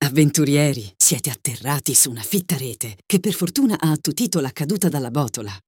Avventurieri, siete atterrati su una fitta rete che per fortuna ha attutito la caduta dalla botola.